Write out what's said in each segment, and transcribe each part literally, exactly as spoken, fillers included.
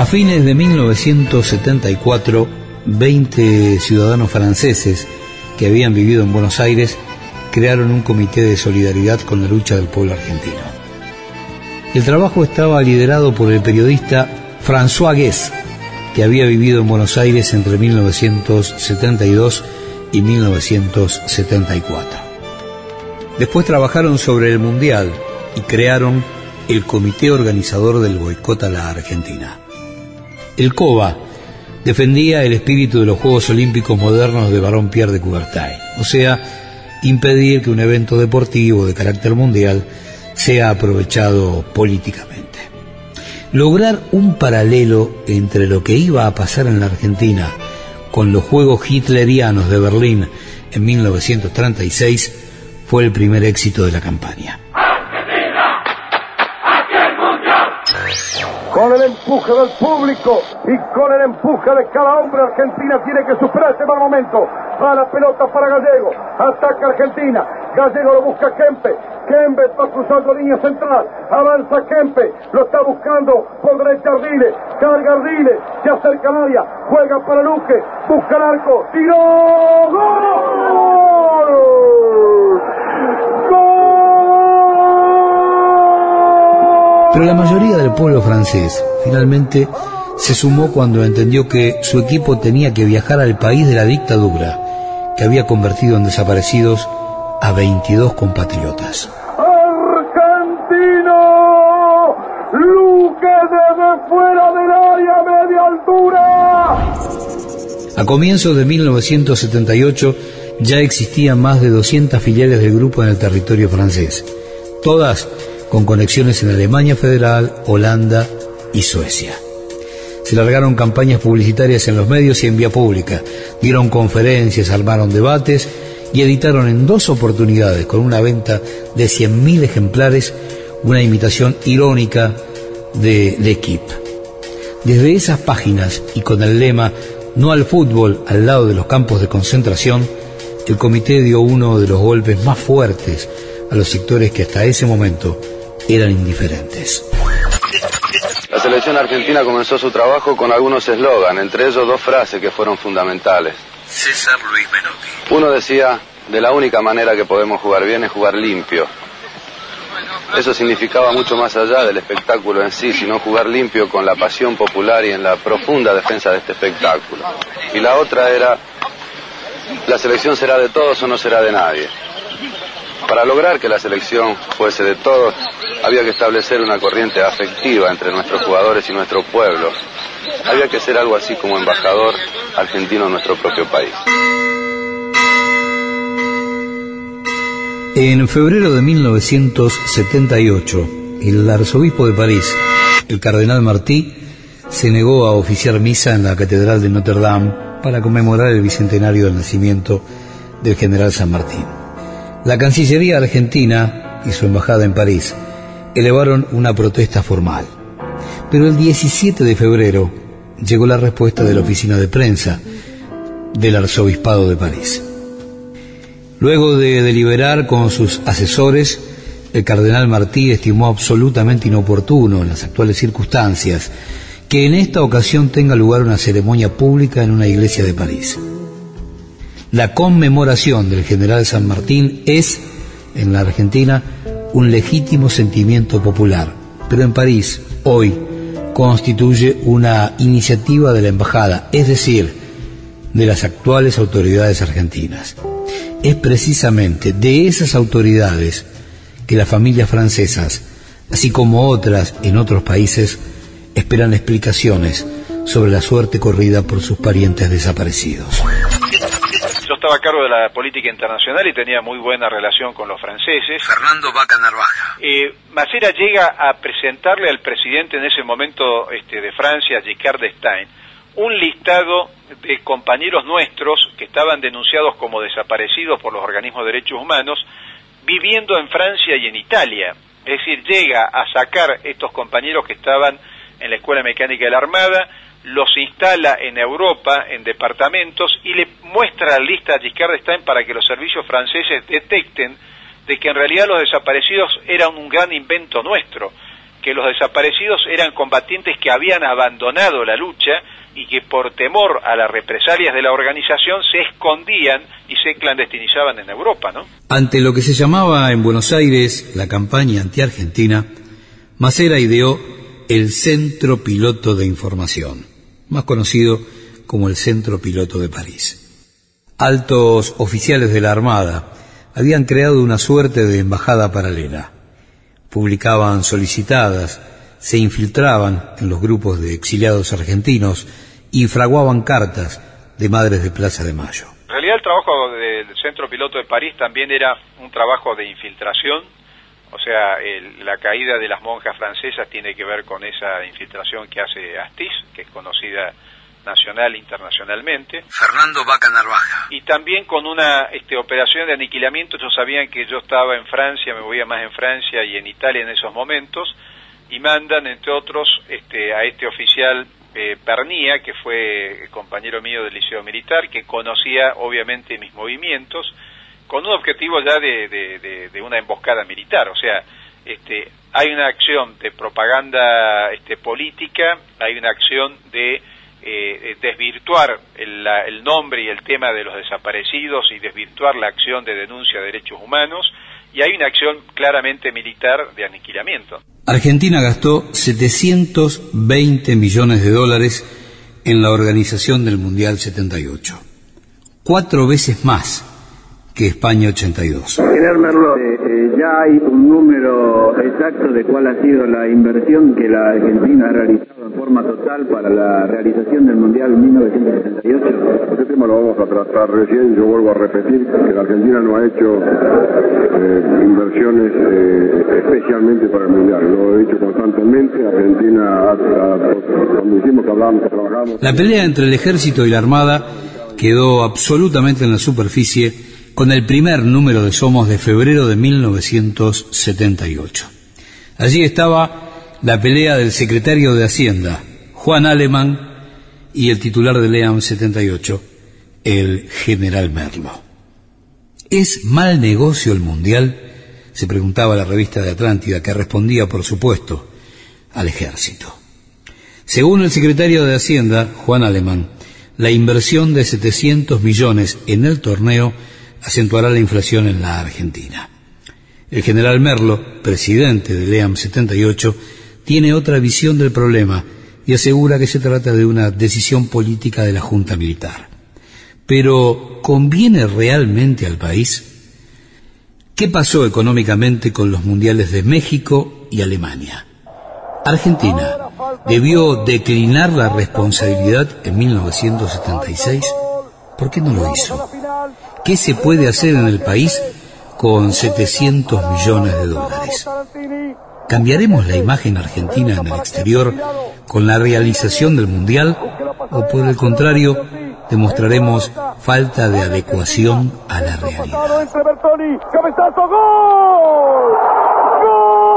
fines de mil novecientos setenta y cuatro, veinte ciudadanos franceses que habían vivido en Buenos Aires crearon un comité de solidaridad con la lucha del pueblo argentino. El trabajo estaba liderado por el periodista François Guès, que había vivido en Buenos Aires entre mil novecientos setenta y dos y mil novecientos setenta y cuatro. Después trabajaron sobre el Mundial y crearon el comité organizador del boicot a la Argentina. El COBA defendía el espíritu de los Juegos Olímpicos modernos de Barón Pierre de Coubertin, o sea, impedir que un evento deportivo de carácter mundial sea aprovechado políticamente. Lograr un paralelo entre lo que iba a pasar en la Argentina con los Juegos Hitlerianos de Berlín en mil novecientos treinta y seis fue el primer éxito de la campaña. Con el empuje del público y con el empuje de cada hombre, Argentina tiene que superar este mal momento. A la pelota para Gallego, ataca Argentina, Gallego lo busca Kempe, Kempe está cruzando línea central, avanza Kempe, lo está buscando por derecha Ardiles, carga Ardiles, se acerca al área, juega para Luque, busca el arco, tiró, ¡gol! Pero la mayoría del pueblo francés finalmente se sumó cuando entendió que su equipo tenía que viajar al país de la dictadura, que había convertido en desaparecidos a veintidós compatriotas. ¡Argentino! ¡Luque desde fuera del área, media altura! A comienzos de mil novecientos setenta y ocho ya existían más de doscientas filiales del grupo en el territorio francés, todas con conexiones en Alemania Federal, Holanda y Suecia. Se largaron campañas publicitarias en los medios y en vía pública, dieron conferencias, armaron debates y editaron en dos oportunidades, con una venta de cien mil ejemplares, una imitación irónica de L'Équipe. Desde esas páginas y con el lema "No al fútbol al lado de los campos de concentración", el comité dio uno de los golpes más fuertes a los sectores que hasta ese momento eran indiferentes. La selección argentina comenzó su trabajo con algunos eslogan, entre ellos dos frases que fueron fundamentales. César Luis Menotti. Uno decía: de la única manera que podemos jugar bien es jugar limpio. Eso significaba mucho más allá del espectáculo en sí, sino jugar limpio con la pasión popular y en la profunda defensa de este espectáculo. Y la otra era: la selección será de todos o no será de nadie. Para lograr que la selección fuese de todos, había que establecer una corriente afectiva entre nuestros jugadores y nuestro pueblo. Había que ser algo así como embajador argentino en nuestro propio país. En febrero de mil novecientos setenta y ocho, el arzobispo de París, el cardenal Martí, se negó a oficiar misa en la Catedral de Notre Dame para conmemorar el bicentenario del nacimiento del general San Martín. La Cancillería argentina y su embajada en París elevaron una protesta formal. Pero el diecisiete de febrero llegó la respuesta de la oficina de prensa del arzobispado de París. Luego de deliberar con sus asesores, el cardenal Martí estimó absolutamente inoportuno en las actuales circunstancias que en esta ocasión tenga lugar una ceremonia pública en una iglesia de París. La conmemoración del general San Martín es, en la Argentina, un legítimo sentimiento popular, pero en París, hoy, constituye una iniciativa de la embajada, es decir, de las actuales autoridades argentinas. Es precisamente de esas autoridades que las familias francesas, así como otras en otros países, esperan explicaciones sobre la suerte corrida por sus parientes desaparecidos. Yo estaba a cargo de la política internacional y tenía muy buena relación con los franceses. Fernando Vaca Narvaja. Eh, Macera llega a presentarle al presidente en ese momento este, de Francia, Giscard d'Estaing, un listado de compañeros nuestros que estaban denunciados como desaparecidos por los organismos de derechos humanos, viviendo en Francia y en Italia. Es decir, llega a sacar estos compañeros que estaban en la Escuela Mecánica de la Armada, los instala en Europa, en departamentos, y le muestra la lista a Giscard d'Estaing para que los servicios franceses detecten de que en realidad los desaparecidos eran un gran invento nuestro, que que los desaparecidos eran combatientes que habían abandonado la lucha y que por temor a las represalias de la organización se escondían y se clandestinizaban en Europa, ¿no? Ante lo que se llamaba en Buenos Aires la campaña anti-argentina, Masera ideó el Centro Piloto de Información, más conocido como el Centro Piloto de París. Altos oficiales de la Armada habían creado una suerte de embajada paralela. Publicaban solicitadas, se infiltraban en los grupos de exiliados argentinos y fraguaban cartas de madres de Plaza de Mayo. En realidad el trabajo del Centro Piloto de París también era un trabajo de infiltración, o sea, el, la caída de las monjas francesas tiene que ver con esa infiltración que hace Astiz, que es conocida nacional e internacionalmente. Fernando Vaca Narvaja. Y también con una este, operación de aniquilamiento. Ellos sabían que yo estaba en Francia, me movía más en Francia y en Italia en esos momentos, y mandan, entre otros, este, a este oficial eh, Pernía, que fue compañero mío del Liceo Militar, que conocía obviamente mis movimientos, con un objetivo ya de, de, de, de una emboscada militar. O sea, este, hay una acción de propaganda este, política, hay una acción de eh, desvirtuar el, la, el nombre y el tema de los desaparecidos y desvirtuar la acción de denuncia de derechos humanos, y hay una acción claramente militar de aniquilamiento. Argentina gastó setecientos veinte millones de dólares en la organización del Mundial setenta y ocho, cuatro veces más que España ochenta y dos. General Merlo, eh, eh, ya hay un número exacto de cuál ha sido la inversión que la Argentina ha realizado en forma total para la realización del Mundial mil novecientos setenta y ocho. Este tema lo vamos a tratar recién. Yo vuelvo a repetir que la Argentina no ha hecho eh, inversiones eh, especialmente para el Mundial. Lo he dicho constantemente. Argentina, ha, ha, cuando dijimos que hablábamos, que trabajamos... La pelea entre el ejército y la armada quedó absolutamente en la superficie con el primer número de Somos de febrero de mil novecientos setenta y ocho. Allí estaba la pelea del secretario de Hacienda, Juan Alemán, y el titular del E A M setenta y ocho, el general Merlo. ¿Es mal negocio el Mundial?, se preguntaba la revista de Atlántida, que respondía, por supuesto, al ejército. Según el secretario de Hacienda, Juan Alemán, la inversión de setecientos millones en el torneo acentuará la inflación en la Argentina. El general Merlo, presidente del E A M setenta y ocho, tiene otra visión del problema y asegura que se trata de una decisión política de la Junta Militar. Pero, ¿conviene realmente al país? ¿Qué pasó económicamente con los mundiales de México y Alemania? ¿Argentina debió declinar la responsabilidad en mil novecientos setenta y seis? ¿Por qué no lo hizo? ¿Qué se puede hacer en el país con setecientos millones de dólares? ¿Cambiaremos la imagen argentina en el exterior con la realización del Mundial? ¿O por el contrario, demostraremos falta de adecuación a la realidad? ¡Cabezazo, gol! ¡Gol!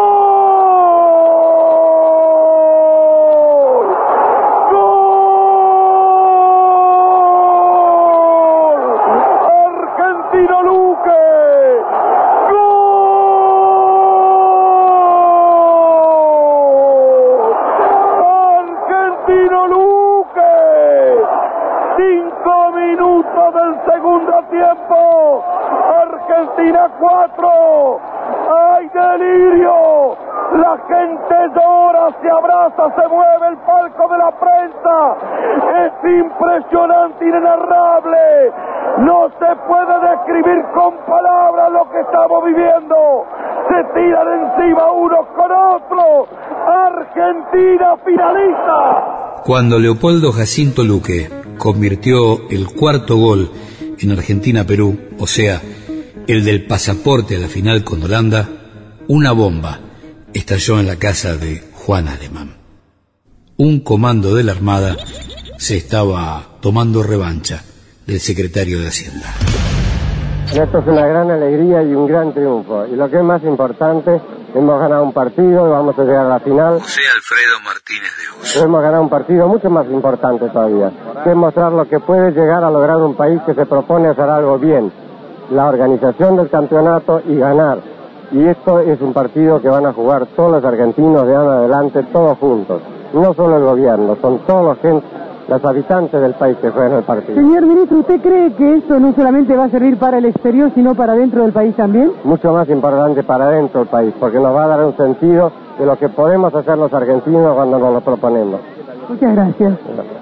cuatro. ¡Hay delirio! La gente llora, se abraza, se mueve el palco de la prensa. Es impresionante, inenarrable. No se puede describir con palabras lo que estamos viviendo. Se tiran encima unos con otros. Argentina finaliza. Cuando Leopoldo Jacinto Luque convirtió el cuarto gol en Argentina-Perú, o sea, el del pasaporte a la final con Holanda, una bomba estalló en la casa de Juan Alemán. Un comando de la Armada se estaba tomando revancha del secretario de Hacienda. Esto es una gran alegría y un gran triunfo. Y lo que es más importante, hemos ganado un partido y vamos a llegar a la final. José Alfredo Martínez de Oz. Hemos ganado un partido mucho más importante todavía, que es mostrar lo que puede llegar a lograr un país que se propone hacer algo bien. La organización del campeonato y ganar. y esto es un partido que van a jugar todos los argentinos de ahora en adelante, todos juntos. No solo el gobierno, son todos los, gente, los habitantes del país que juegan el partido. Señor ministro, ¿usted cree que esto no solamente va a servir para el exterior, sino para dentro del país también? Mucho más importante para dentro del país, porque nos va a dar un sentido de lo que podemos hacer los argentinos cuando nos lo proponemos. Muchas gracias.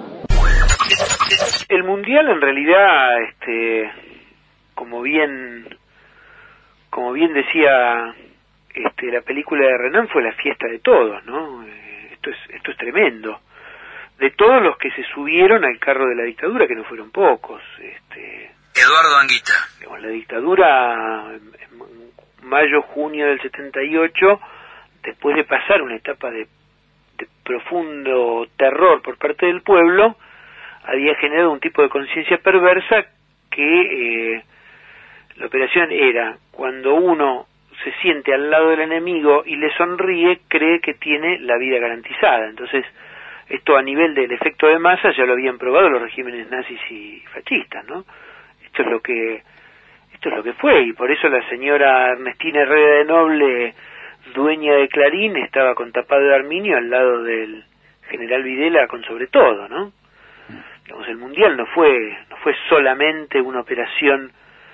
El Mundial en realidad, este, como bien, como bien decía este, la película de Renan, fue la fiesta de todos, ¿no? Esto es, esto es tremendo. De todos los que se subieron al carro de la dictadura, que no fueron pocos. Este, Eduardo Anguita. Digamos, la dictadura, en mayo, junio del setenta y ocho, después de pasar una etapa de, de profundo terror por parte del pueblo, había generado un tipo de conciencia perversa que eh, la operación era, cuando uno se siente al lado del enemigo y le sonríe, cree que tiene la vida garantizada. Entonces, esto a nivel del efecto de masa ya lo habían probado los regímenes nazis y fascistas, ¿no? Esto es lo que esto es lo que fue, y por eso la señora Ernestina Herrera de Noble, dueña de Clarín, estaba con tapado de arminio al lado del general Videla con sobre todo, ¿no? Digamos, el Mundial no fue no fue solamente una operación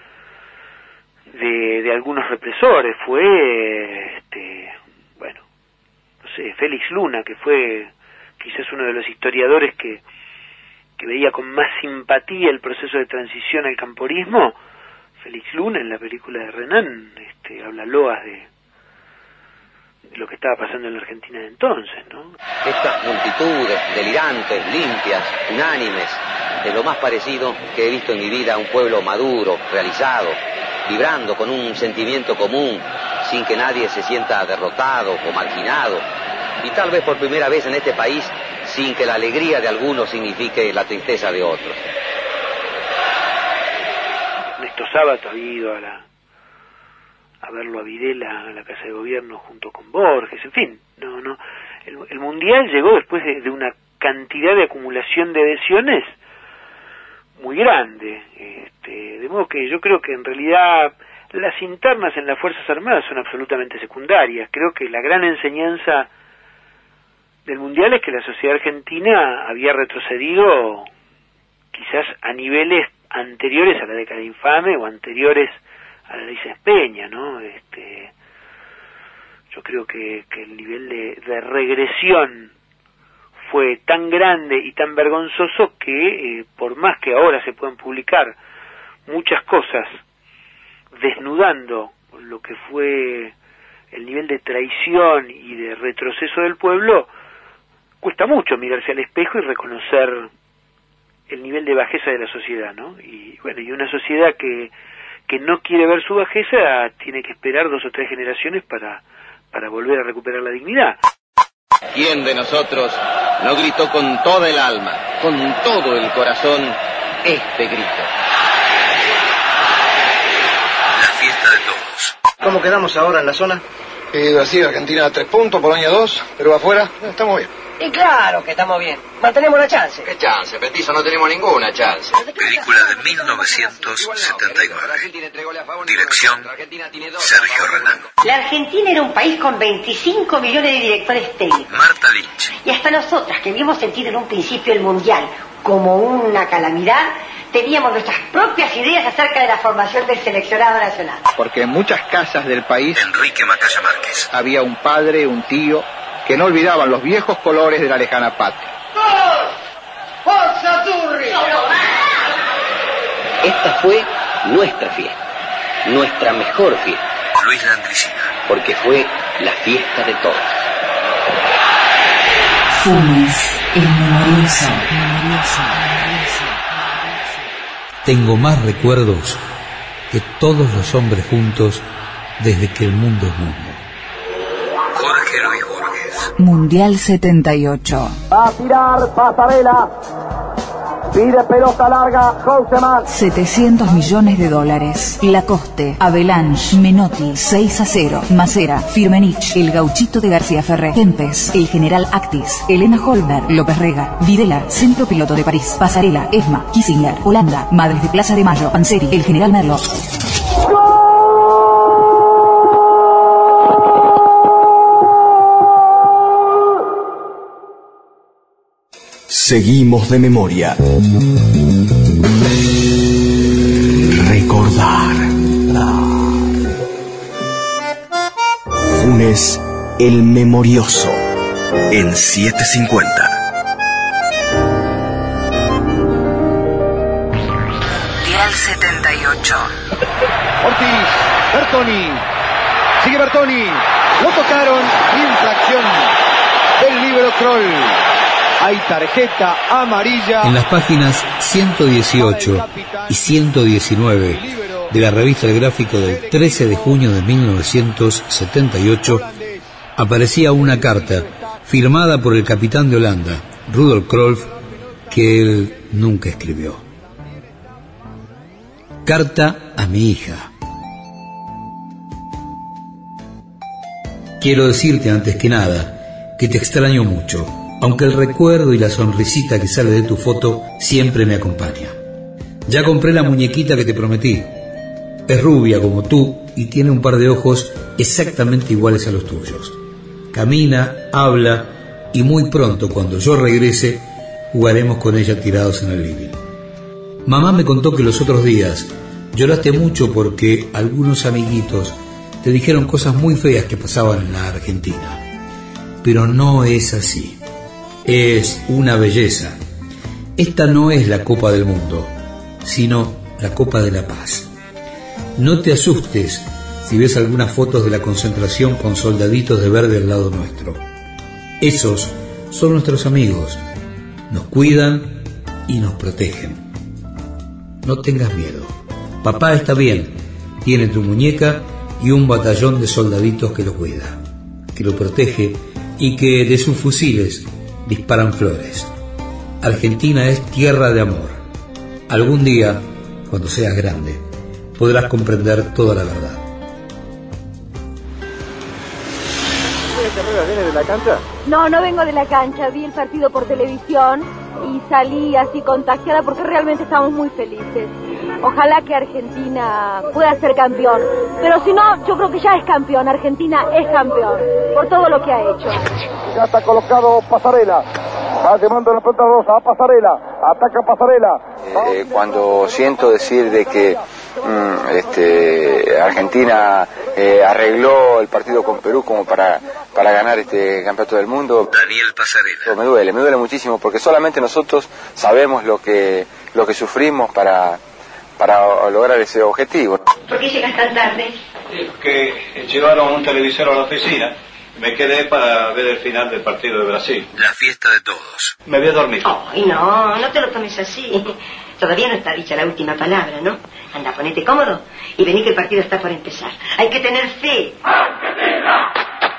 de, de algunos represores, fue este bueno, no sé, Félix Luna, que fue quizás uno de los historiadores que, que veía con más simpatía el proceso de transición al camporismo. Félix Luna, en la película de Renan, este, habla loas de, de lo que estaba pasando en la Argentina de entonces, ¿no? Estas multitudes delirantes, limpias, unánimes, de lo más parecido que he visto en mi vida a un pueblo maduro, realizado, vibrando con un sentimiento común, sin que nadie se sienta derrotado o marginado, y tal vez por primera vez en este país, sin que la alegría de algunos signifique la tristeza de otros. Ernesto Sábato había ido a, la, a verlo a Videla a la Casa de Gobierno junto con Borges, en fin, no, no. El, el Mundial llegó después de, de una cantidad de acumulación de adhesiones muy grande, este, de modo que yo creo que en realidad las internas en las Fuerzas Armadas son absolutamente secundarias. Creo que la gran enseñanza del Mundial es que la sociedad argentina había retrocedido quizás a niveles anteriores a la década infame o anteriores a la ley Peña, ¿no? Este, yo creo que, que el nivel de, de regresión fue tan grande y tan vergonzoso que eh, por más que ahora se puedan publicar muchas cosas desnudando lo que fue el nivel de traición y de retroceso del pueblo, cuesta mucho mirarse al espejo y reconocer el nivel de bajeza de la sociedad, ¿no? Y bueno, y una sociedad que que no quiere ver su bajeza tiene que esperar dos o tres generaciones para para volver a recuperar la dignidad. ¿Quién de nosotros no gritó con toda el alma, con todo el corazón, este grito? La fiesta de todos. ¿Cómo quedamos ahora en la zona? Eh, así, Argentina tres puntos, Polonia dos, Perú afuera, estamos bien. Y claro que estamos bien, mantenemos la chance. ¿Qué chance, Petizo? No tenemos ninguna chance. Película de mil novecientos setenta y nueve. Dirección Sergio Renan. La Argentina era un país con veinticinco millones de directores técnicos. Marta Lynch. Y hasta nosotras, que habíamos sentido en un principio el Mundial como una calamidad, teníamos nuestras propias ideas acerca de la formación del seleccionado nacional. Porque en muchas casas del país Enrique Macaya Márquez. había un padre, un tío, que no olvidaban los viejos colores de la lejana patria. ¡Forza Turri! Esta fue nuestra fiesta, nuestra mejor fiesta. Luis Landricina. Porque fue la fiesta de todos. Funes, el memorioso. Tengo más recuerdos que todos los hombres juntos desde que el mundo es mundo. Jorge Luis Borges. Mundial setenta y ocho. Va a tirar Pasarela. Pide pelota larga, Houseman. setecientos millones de dólares. Lacoste, Avalanche, Menotti, seis a cero. Macera, Firmenich, El Gauchito de García Ferré, Kempes, El General Actis, Elena Holberg, López Rega, Videla, Centro Piloto de París, Pasarela, Esma, Kissinger, Holanda, Madres de Plaza de Mayo, Panseri, El General Merlo. Seguimos de memoria. Recordar. Funes el Memorioso en setecientos cincuenta. Dial setenta y ocho. Ortiz, Bertoni, sigue Bertoni, lo tocaron, infracción del líbero Kroll. Hay tarjeta amarilla. En las páginas ciento dieciocho y ciento diecinueve de la revista El Gráfico del trece de junio de mil novecientos setenta y ocho aparecía una carta firmada por el capitán de Holanda, Rudolf Krolf, que él nunca escribió. Carta a mi hija. Quiero decirte antes que nada que te extraño mucho, aunque el recuerdo y la sonrisita que sale de tu foto siempre me acompaña. Ya compré la muñequita que te prometí. Es rubia como tú y tiene un par de ojos exactamente iguales a los tuyos. Camina, habla y muy pronto, cuando yo regrese, jugaremos con ella tirados en el living. Mamá me contó que los otros días lloraste mucho porque algunos amiguitos te dijeron cosas muy feas que pasaban en la Argentina. Pero no es así. Es una belleza. Esta no es la Copa del Mundo, sino la Copa de la Paz. No te asustes si ves algunas fotos de la concentración con soldaditos de verde al lado nuestro. Esos son nuestros amigos. Nos cuidan y nos protegen. No tengas miedo. Papá está bien. Tiene tu muñeca y un batallón de soldaditos que lo cuida, que lo protege y que de sus fusiles disparan flores. Argentina es tierra de amor. Algún día, cuando seas grande, podrás comprender toda la verdad. ¿Vienes de la cancha? No, no vengo de la cancha. Vi el partido por televisión y salí así contagiada porque realmente estamos muy felices. Ojalá que Argentina pueda ser campeón. Pero si no, yo creo que ya es campeón. Argentina es campeón por todo lo que ha hecho. Ya está colocado Pasarela. Va llevando la pelota rosa a Pasarela. Ataca Pasarela. Eh, cuando siento decir de que mm, este, Argentina eh, arregló el partido con Perú como para, para ganar este campeonato del mundo, Daniel Pasarela. Me duele, me duele muchísimo porque solamente nosotros sabemos lo que, lo que sufrimos para, para lograr ese objetivo. ¿Por qué llegas tan tarde? Sí, porque llevaron un televisor a la oficina. Me quedé para ver el final del partido de Brasil. La fiesta de todos. Me voy a dormir. Ay, no, no te lo tomes así. Todavía no está dicha la última palabra, ¿no? Anda, ponete cómodo y vení que el partido está por empezar. Hay que tener fe. ¡Argentina!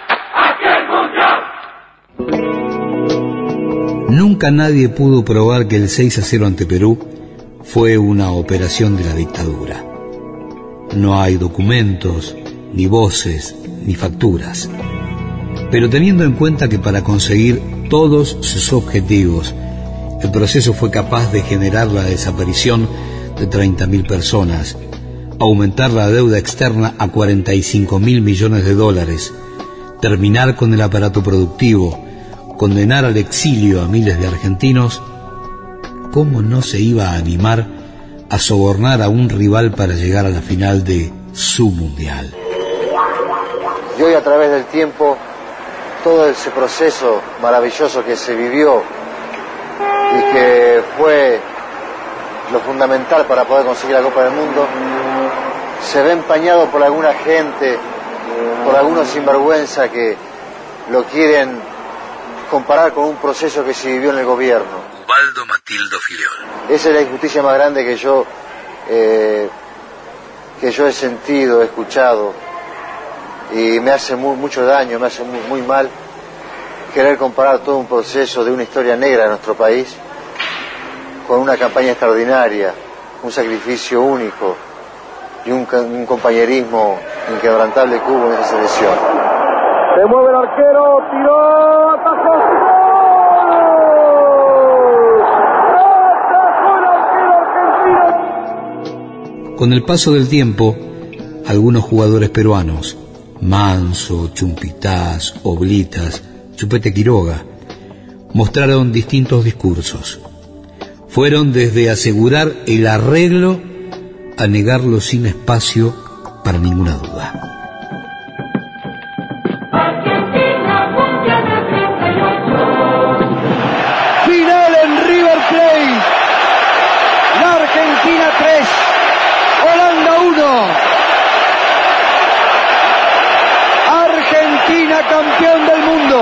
¡Aquí el mundial! Nunca nadie pudo probar que el seis a cero ante Perú fue una operación de la dictadura. No hay documentos, ni voces, ni facturas. Pero teniendo en cuenta que para conseguir todos sus objetivos, el proceso fue capaz de generar la desaparición de treinta mil personas, aumentar la deuda externa a cuarenta y cinco mil millones de dólares, terminar con el aparato productivo, condenar al exilio a miles de argentinos, ¿cómo no se iba a animar a sobornar a un rival para llegar a la final de su mundial? Y hoy, a través del tiempo, todo ese proceso maravilloso que se vivió y que fue lo fundamental para poder conseguir la Copa del Mundo, se ve empañado por alguna gente, por algunos sinvergüenza que lo quieren comparar con un proceso que se vivió en el gobierno. Ubaldo Matildo Filiol. Esa es la injusticia más grande que yo, eh, que yo he sentido, he escuchado. Y me hace muy, mucho daño, me hace muy, muy mal querer comparar todo un proceso de una historia negra de nuestro país con una campaña extraordinaria, un sacrificio único y un, un compañerismo inquebrantable que hubo en esa selección. Se mueve el arquero, tiró, atajó. Con el paso del tiempo, algunos jugadores peruanos, Manso, Chumpitaz, Oblitas, Chupete Quiroga, mostraron distintos discursos. Fueron desde asegurar el arreglo a negarlo sin espacio para ninguna duda. Final en River Plate. La Argentina tres, Holanda uno. Argentina campeón del mundo.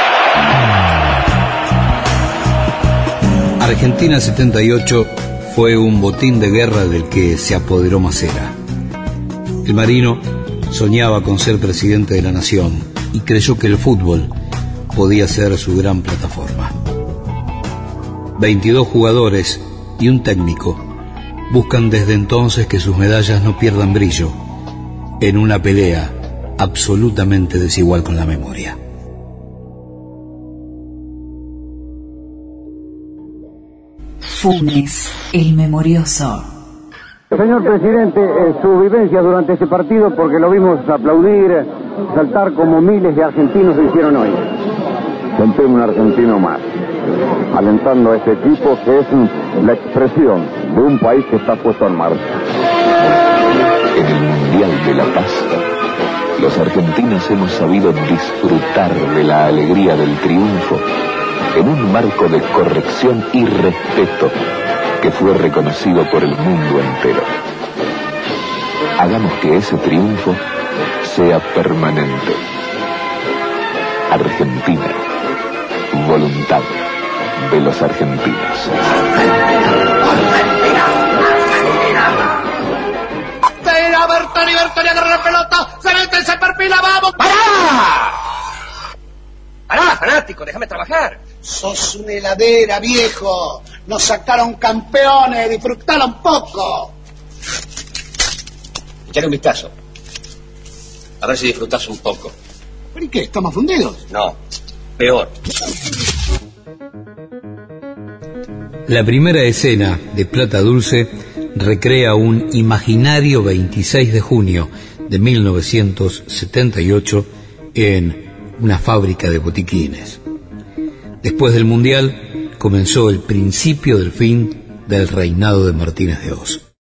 Argentina setenta y ocho fue un botín de guerra del que se apoderó Masera. El marino soñaba con ser presidente de la nación y creyó que el fútbol podía ser su gran plataforma. veintidós jugadores y un técnico buscan desde entonces que sus medallas no pierdan brillo en una pelea absolutamente desigual con la memoria. Funes, el memorioso. Señor presidente, eh, su vivencia durante ese partido, porque lo vimos aplaudir, saltar como miles de argentinos lo hicieron hoy. Senté un argentino más, alentando a este equipo que es la expresión de un país que está puesto en marcha. En el Mundial de la Paz, los argentinos hemos sabido disfrutar de la alegría del triunfo en un marco de corrección y respeto que fue reconocido por el mundo entero. Hagamos que ese triunfo sea permanente. Argentina, voluntad de los argentinos. Espera, Bertoni, Bertoni, agarra la pelota, se mete, se perfila, vamos. ¡Pará! ¡Pará, fanático, déjame trabajar! Sos una heladera, viejo. Nos sacaron campeones, disfrutala un poco. Echale un vistazo. A ver si disfrutás un poco. ¿Pero y qué? ¿Estamos fundidos? No, peor. La primera escena de Plata Dulce recrea un imaginario veintiséis de junio de mil novecientos setenta y ocho en una fábrica de botiquines. Después del Mundial comenzó el principio del fin del reinado de Martínez de Hoz.